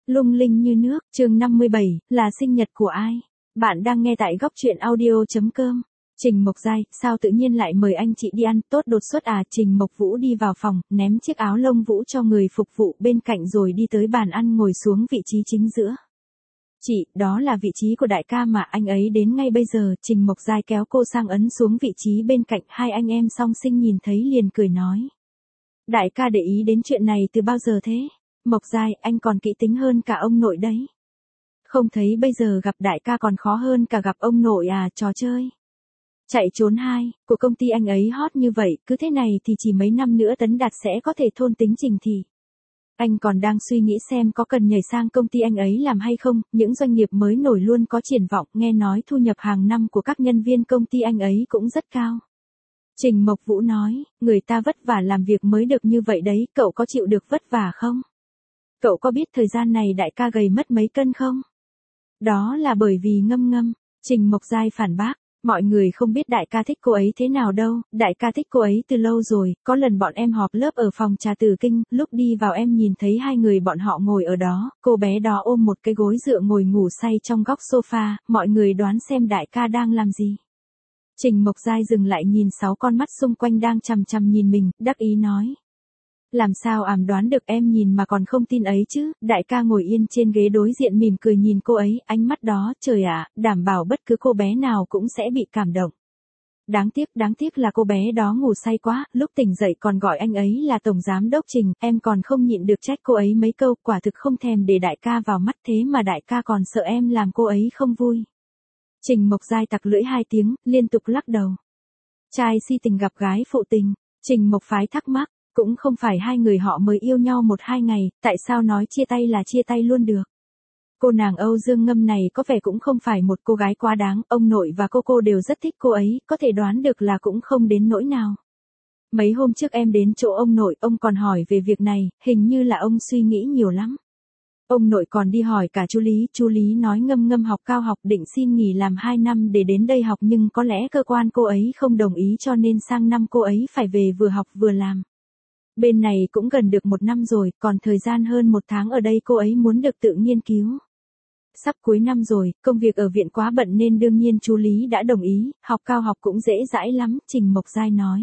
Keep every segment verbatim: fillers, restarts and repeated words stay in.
Lung linh như nước, chương năm mươi bảy, là sinh nhật của ai? Bạn đang nghe tại góc truyện audio chấm com. Trình Mộc Giai, sao tự nhiên lại mời anh chị đi ăn, tốt đột xuất à? Trình Mộc Vũ đi vào phòng, ném chiếc áo lông vũ cho người phục vụ bên cạnh rồi đi tới bàn ăn ngồi xuống vị trí chính giữa. Chị, đó là vị trí của đại ca mà, anh ấy đến ngay bây giờ. Trình Mộc Giai kéo cô sang ấn xuống vị trí bên cạnh, hai anh em song sinh nhìn thấy liền cười nói. Đại ca để ý đến chuyện này từ bao giờ thế? Mộc Giai, anh còn kỹ tính hơn cả ông nội đấy. Không thấy bây giờ gặp đại ca còn khó hơn cả gặp ông nội à? Trò chơi chạy trốn hai của công ty anh ấy hot như vậy, cứ thế này thì chỉ mấy năm nữa Tấn Đạt sẽ có thể thôn tính Trình Thị. Anh còn đang suy nghĩ xem có cần nhảy sang công ty anh ấy làm hay không, những doanh nghiệp mới nổi luôn có triển vọng, nghe nói thu nhập hàng năm của các nhân viên công ty anh ấy cũng rất cao. Trình Mộc Vũ nói, người ta vất vả làm việc mới được như vậy đấy, cậu có chịu được vất vả không? Cậu có biết thời gian này đại ca gầy mất mấy cân không? Đó là bởi vì ngâm ngâm. Trình Mộc Giai phản bác, mọi người không biết đại ca thích cô ấy thế nào đâu, đại ca thích cô ấy từ lâu rồi, có lần bọn em họp lớp ở phòng trà Tử Kinh, lúc đi vào em nhìn thấy hai người bọn họ ngồi ở đó, cô bé đó ôm một cái gối dựa ngồi ngủ say trong góc sofa, mọi người đoán xem đại ca đang làm gì. Trình Mộc Giai dừng lại nhìn sáu con mắt xung quanh đang chằm chằm nhìn mình, đắc ý nói. Làm sao ảm đoán được, em nhìn mà còn không tin ấy chứ? Đại ca ngồi yên trên ghế đối diện mỉm cười nhìn cô ấy, ánh mắt đó, trời ạ, đảm bảo bất cứ cô bé nào cũng sẽ bị cảm động. Đáng tiếc, đáng tiếc là cô bé đó ngủ say quá, lúc tỉnh dậy còn gọi anh ấy là Tổng Giám Đốc Trình, em còn không nhịn được trách cô ấy mấy câu, quả thực không thèm để đại ca vào mắt, thế mà đại ca còn sợ em làm cô ấy không vui. Trình Mộc Giai tặc lưỡi hai tiếng, liên tục lắc đầu. Trai si tình gặp gái phụ tình. Trình Mộc Phái thắc mắc, cũng không phải hai người họ mới yêu nhau một hai ngày, tại sao nói chia tay là chia tay luôn được? Cô nàng Âu Dương Ngâm này có vẻ cũng không phải một cô gái quá đáng, ông nội và cô cô đều rất thích cô ấy, có thể đoán được là cũng không đến nỗi nào. Mấy hôm trước em đến chỗ ông nội, ông còn hỏi về việc này, hình như là ông suy nghĩ nhiều lắm. Ông nội còn đi hỏi cả chú Lý, chú Lý nói Ngâm Ngâm học cao học định xin nghỉ làm hai năm để đến đây học nhưng có lẽ cơ quan cô ấy không đồng ý cho nên sang năm cô ấy phải về vừa học vừa làm. Bên này cũng gần được một năm rồi, còn thời gian hơn một tháng ở đây cô ấy muốn được tự nghiên cứu. Sắp cuối năm rồi, công việc ở viện quá bận nên đương nhiên chú Lý đã đồng ý, học cao học cũng dễ dãi lắm, Trình Mộc Giai nói.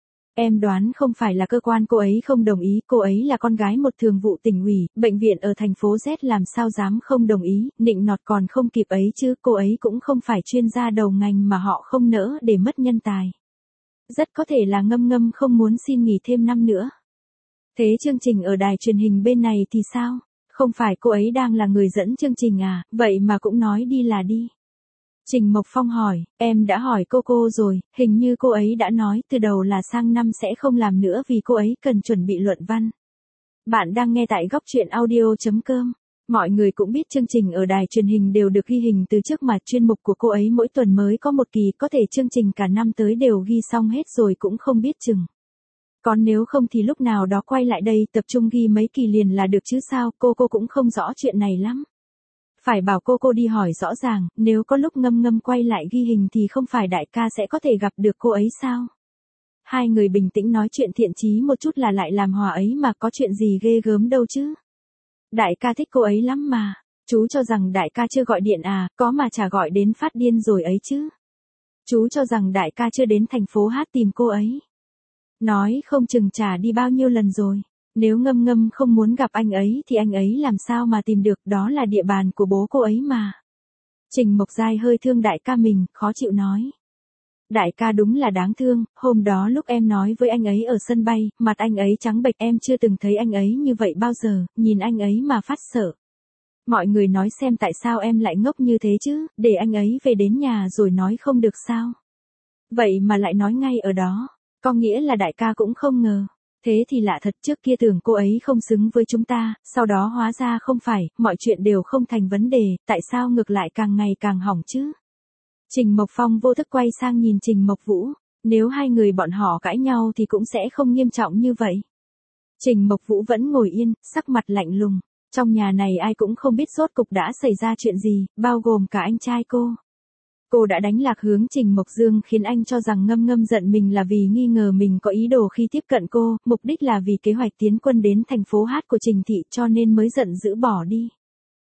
Em đoán không phải là cơ quan cô ấy không đồng ý, cô ấy là con gái một thường vụ tỉnh ủy, bệnh viện ở thành phố Z làm sao dám không đồng ý, nịnh nọt còn không kịp ấy chứ, cô ấy cũng không phải chuyên gia đầu ngành mà họ không nỡ để mất nhân tài. Rất có thể là Ngâm Ngâm không muốn xin nghỉ thêm năm nữa. Thế chương trình ở đài truyền hình bên này thì sao? Không phải cô ấy đang là người dẫn chương trình à, vậy mà cũng nói đi là đi. Trình Mộc Phong hỏi, em đã hỏi cô cô rồi, hình như cô ấy đã nói từ đầu là sang năm sẽ không làm nữa vì cô ấy cần chuẩn bị luận văn. Bạn đang nghe tại góc truyện audio chấm com. Mọi người cũng biết chương trình ở đài truyền hình đều được ghi hình từ trước mà chuyên mục của cô ấy mỗi tuần mới có một kỳ, có thể chương trình cả năm tới đều ghi xong hết rồi cũng không biết chừng. Còn nếu không thì lúc nào đó quay lại đây tập trung ghi mấy kỳ liền là được chứ sao, cô cô cũng không rõ chuyện này lắm. Phải bảo cô cô đi hỏi rõ ràng, nếu có lúc Ngâm Ngâm quay lại ghi hình thì không phải đại ca sẽ có thể gặp được cô ấy sao? Hai người bình tĩnh nói chuyện thiện chí một chút là lại làm hòa ấy mà, có chuyện gì ghê gớm đâu chứ. Đại ca thích cô ấy lắm mà, chú cho rằng đại ca chưa gọi điện à, có mà chả gọi đến phát điên rồi ấy chứ. Chú cho rằng đại ca chưa đến thành phố Hát tìm cô ấy. Nói không chừng chả đi bao nhiêu lần rồi. Nếu Ngâm Ngâm không muốn gặp anh ấy thì anh ấy làm sao mà tìm được, đó là địa bàn của bố cô ấy mà. Trình Mộc Giai hơi thương đại ca mình, khó chịu nói. Đại ca đúng là đáng thương, hôm đó lúc em nói với anh ấy ở sân bay, mặt anh ấy trắng bệch, em chưa từng thấy anh ấy như vậy bao giờ, nhìn anh ấy mà phát sợ. Mọi người nói xem tại sao em lại ngốc như thế chứ, để anh ấy về đến nhà rồi nói không được sao. Vậy mà lại nói ngay ở đó, có nghĩa là đại ca cũng không ngờ. Thế thì lạ thật, trước kia tưởng cô ấy không xứng với chúng ta, sau đó hóa ra không phải, mọi chuyện đều không thành vấn đề, tại sao ngược lại càng ngày càng hỏng chứ? Trình Mộc Phong vô thức quay sang nhìn Trình Mộc Vũ, nếu hai người bọn họ cãi nhau thì cũng sẽ không nghiêm trọng như vậy. Trình Mộc Vũ vẫn ngồi yên, sắc mặt lạnh lùng, trong nhà này ai cũng không biết rốt cục đã xảy ra chuyện gì, bao gồm cả anh trai cô. Cô đã đánh lạc hướng Trình Mộc Dương khiến anh cho rằng Ngâm Ngâm giận mình là vì nghi ngờ mình có ý đồ khi tiếp cận cô, mục đích là vì kế hoạch tiến quân đến thành phố Hát của Trình Thị cho nên mới giận dữ bỏ đi.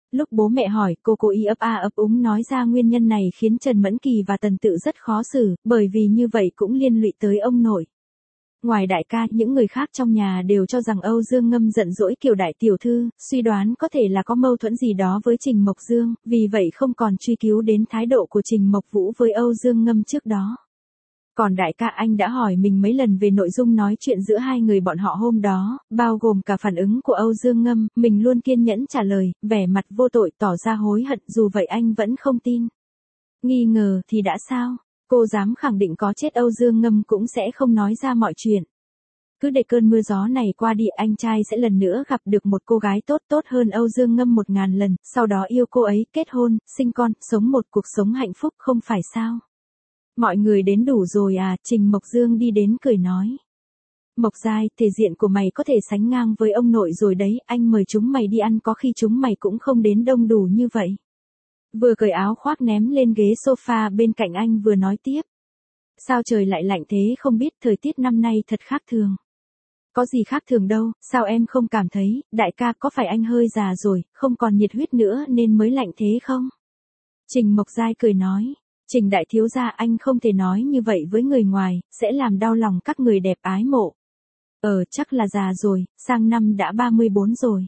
Lúc bố mẹ hỏi, cô cố ý ấp a ấp úng nói ra nguyên nhân này khiến Trần Mẫn Kỳ và Tần Tự rất khó xử, bởi vì như vậy cũng liên lụy tới ông nội. Ngoài đại ca, những người khác trong nhà đều cho rằng Âu Dương Ngâm giận dỗi Kiều đại tiểu thư, suy đoán có thể là có mâu thuẫn gì đó với Trình Mộc Dương, vì vậy không còn truy cứu đến thái độ của Trình Mộc Vũ với Âu Dương Ngâm trước đó. Còn đại ca anh đã hỏi mình mấy lần về nội dung nói chuyện giữa hai người bọn họ hôm đó, bao gồm cả phản ứng của Âu Dương Ngâm, mình luôn kiên nhẫn trả lời, vẻ mặt vô tội tỏ ra hối hận, dù vậy anh vẫn không tin. Nghi ngờ thì đã sao? Cô dám khẳng định có chết Âu Dương Ngâm cũng sẽ không nói ra mọi chuyện. Cứ để cơn mưa gió này qua đi, anh trai sẽ lần nữa gặp được một cô gái tốt tốt hơn Âu Dương Ngâm một ngàn lần, sau đó yêu cô ấy, kết hôn, sinh con, sống một cuộc sống hạnh phúc, không phải sao? Mọi người đến đủ rồi à? Trình Mộc Dương đi đến cười nói. Mộc Giai, thể diện của mày có thể sánh ngang với ông nội rồi đấy, anh mời chúng mày đi ăn có khi chúng mày cũng không đến đông đủ như vậy. Vừa cởi áo khoác ném lên ghế sofa bên cạnh anh vừa nói tiếp. Sao trời lại lạnh thế không biết, thời tiết năm nay thật khác thường. Có gì khác thường đâu, sao em không cảm thấy, đại ca có phải anh hơi già rồi, không còn nhiệt huyết nữa nên mới lạnh thế không? Trình Mộc Giai cười nói. Trình đại thiếu gia, anh không thể nói như vậy với người ngoài, sẽ làm đau lòng các người đẹp ái mộ. Ờ, chắc là già rồi, sang năm đã ba mươi bốn rồi.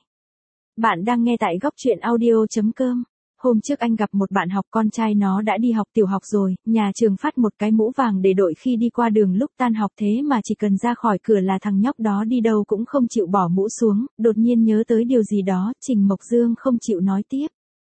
Bạn đang nghe tại góc truyện audio chấm com. Hôm trước anh gặp một bạn học, con trai nó đã đi học tiểu học rồi, nhà trường phát một cái mũ vàng để đội khi đi qua đường lúc tan học, thế mà chỉ cần ra khỏi cửa là thằng nhóc đó đi đâu cũng không chịu bỏ mũ xuống, đột nhiên nhớ tới điều gì đó, Trình Mộc Dương không chịu nói tiếp.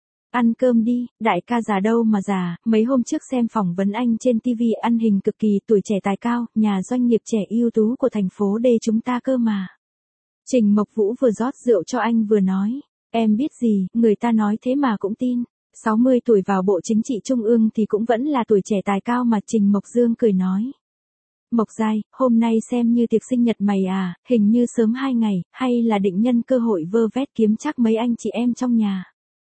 Ăn cơm đi, đại ca già đâu mà già, mấy hôm trước xem phỏng vấn anh trên ti vi, ăn hình cực kỳ, tuổi trẻ tài cao, nhà doanh nghiệp trẻ ưu tú của thành phố D chúng ta cơ mà. Trình Mộc Vũ vừa rót rượu cho anh vừa nói, em biết gì, người ta nói thế mà cũng tin, sáu mươi tuổi vào Bộ Chính trị Trung ương thì cũng vẫn là tuổi trẻ tài cao mà. Trình Mộc Dương cười nói. Mộc Giai, hôm nay xem như tiệc sinh nhật mày à, hình như sớm hai ngày, hay là định nhân cơ hội vơ vét kiếm chắc mấy anh chị em trong nhà.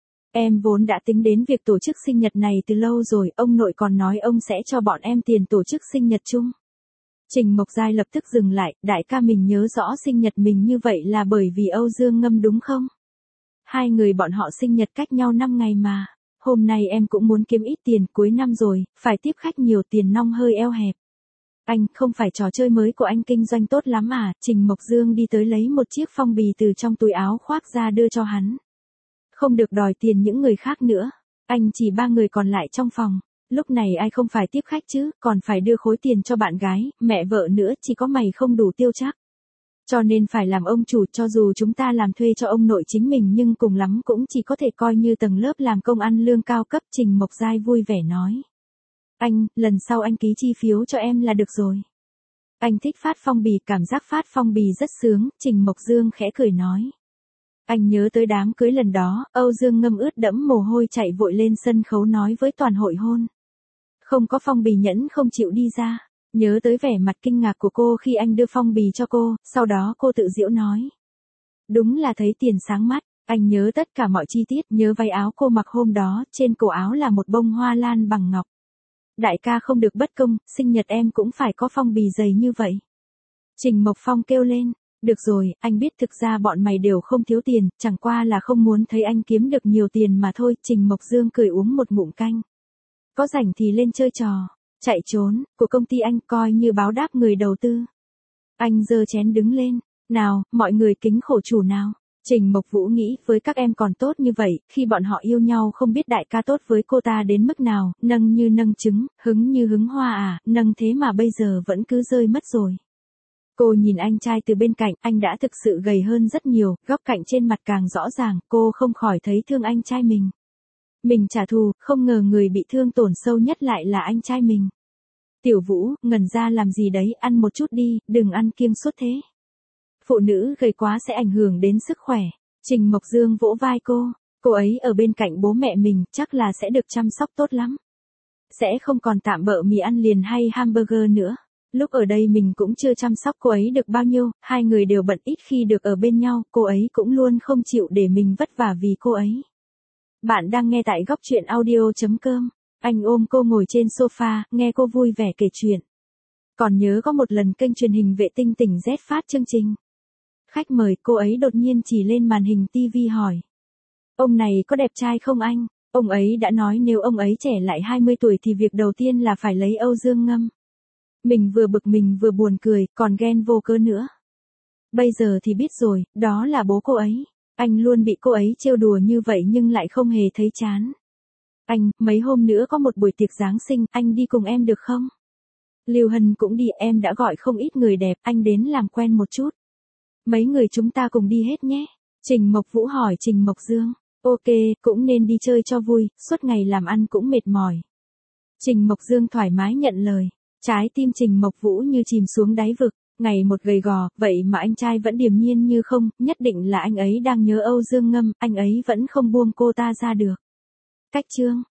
Em vốn đã tính đến việc tổ chức sinh nhật này từ lâu rồi, ông nội còn nói ông sẽ cho bọn em tiền tổ chức sinh nhật chung. Trình Mộc Giai lập tức dừng lại, đại ca mình nhớ rõ sinh nhật mình như vậy là bởi vì Âu Dương Ngâm đúng không? Hai người bọn họ sinh nhật cách nhau năm ngày mà, hôm nay em cũng muốn kiếm ít tiền, cuối năm rồi, phải tiếp khách nhiều, tiền nong hơi eo hẹp. Anh, không phải trò chơi mới của anh kinh doanh tốt lắm à? Trình Mộc Dương đi tới lấy một chiếc phong bì từ trong túi áo khoác ra đưa cho hắn. Không được đòi tiền những người khác nữa. Anh chỉ ba người còn lại trong phòng. Lúc này ai không phải tiếp khách chứ, còn phải đưa khối tiền cho bạn gái, mẹ vợ nữa, chỉ có mày không đủ tiêu chắc. Cho nên phải làm ông chủ, cho dù chúng ta làm thuê cho ông nội chính mình nhưng cùng lắm cũng chỉ có thể coi như tầng lớp làm công ăn lương cao cấp. Trình Mộc Giai vui vẻ nói. Anh, lần sau anh ký chi phiếu cho em là được rồi. Anh thích phát phong bì, cảm giác phát phong bì rất sướng. Trình Mộc Dương khẽ cười nói. Anh nhớ tới đám cưới lần đó, Âu Dương Ngâm ướt đẫm mồ hôi chạy vội lên sân khấu nói với toàn hội hôn. Không có phong bì nhẫn không chịu đi ra. Nhớ tới vẻ mặt kinh ngạc của cô khi anh đưa phong bì cho cô, sau đó cô tự giễu nói. Đúng là thấy tiền sáng mắt, anh nhớ tất cả mọi chi tiết, nhớ váy áo cô mặc hôm đó, trên cổ áo là một bông hoa lan bằng ngọc. Đại ca không được bất công, sinh nhật em cũng phải có phong bì dày như vậy. Trình Mộc Phong kêu lên. Được rồi, anh biết thực ra bọn mày đều không thiếu tiền, chẳng qua là không muốn thấy anh kiếm được nhiều tiền mà thôi. Trình Mộc Dương cười uống một ngụm canh. Có rảnh thì lên chơi trò, chạy trốn, của công ty anh coi như báo đáp người đầu tư. Anh giơ chén đứng lên, nào, mọi người kính khổ chủ nào. Trình Mộc Vũ nghĩ với các em còn tốt như vậy, khi bọn họ yêu nhau không biết đại ca tốt với cô ta đến mức nào, nâng như nâng trứng, hứng như hứng hoa à, nâng thế mà bây giờ vẫn cứ rơi mất rồi. Cô nhìn anh trai từ bên cạnh, anh đã thực sự gầy hơn rất nhiều, góc cạnh trên mặt càng rõ ràng, cô không khỏi thấy thương anh trai mình. Mình trả thù, không ngờ người bị thương tổn sâu nhất lại là anh trai mình. Tiểu Vũ, ngẩn ra làm gì đấy, ăn một chút đi, đừng ăn kiêng suốt thế. Phụ nữ gầy quá sẽ ảnh hưởng đến sức khỏe. Trình Mộc Dương vỗ vai cô, cô ấy ở bên cạnh bố mẹ mình, chắc là sẽ được chăm sóc tốt lắm. Sẽ không còn tạm bợ mì ăn liền hay hamburger nữa. Lúc ở đây mình cũng chưa chăm sóc cô ấy được bao nhiêu, hai người đều bận ít khi được ở bên nhau, cô ấy cũng luôn không chịu để mình vất vả vì cô ấy. Bạn đang nghe tại góc truyện audio chấm com. Anh ôm cô ngồi trên sofa, nghe cô vui vẻ kể chuyện. Còn nhớ có một lần kênh truyền hình vệ tinh tỉnh Z phát chương trình. Khách mời, cô ấy đột nhiên chỉ lên màn hình ti vi hỏi. Ông này có đẹp trai không anh? Ông ấy đã nói nếu ông ấy trẻ lại hai mươi tuổi thì việc đầu tiên là phải lấy Âu Dương Ngâm. Mình vừa bực mình vừa buồn cười, còn ghen vô cớ nữa. Bây giờ thì biết rồi, đó là bố cô ấy. Anh luôn bị cô ấy trêu đùa như vậy nhưng lại không hề thấy chán. Anh, mấy hôm nữa có một buổi tiệc Giáng sinh, anh đi cùng em được không? Lưu Hân cũng đi, em đã gọi không ít người đẹp, anh đến làm quen một chút. Mấy người chúng ta cùng đi hết nhé. Trình Mộc Vũ hỏi Trình Mộc Dương. Ok, cũng nên đi chơi cho vui, suốt ngày làm ăn cũng mệt mỏi. Trình Mộc Dương thoải mái nhận lời. Trái tim Trình Mộc Vũ như chìm xuống đáy vực. Ngày một gầy gò, vậy mà anh trai vẫn điềm nhiên như không, nhất định là anh ấy đang nhớ Âu Dương Ngâm, anh ấy vẫn không buông cô ta ra được. Cách chương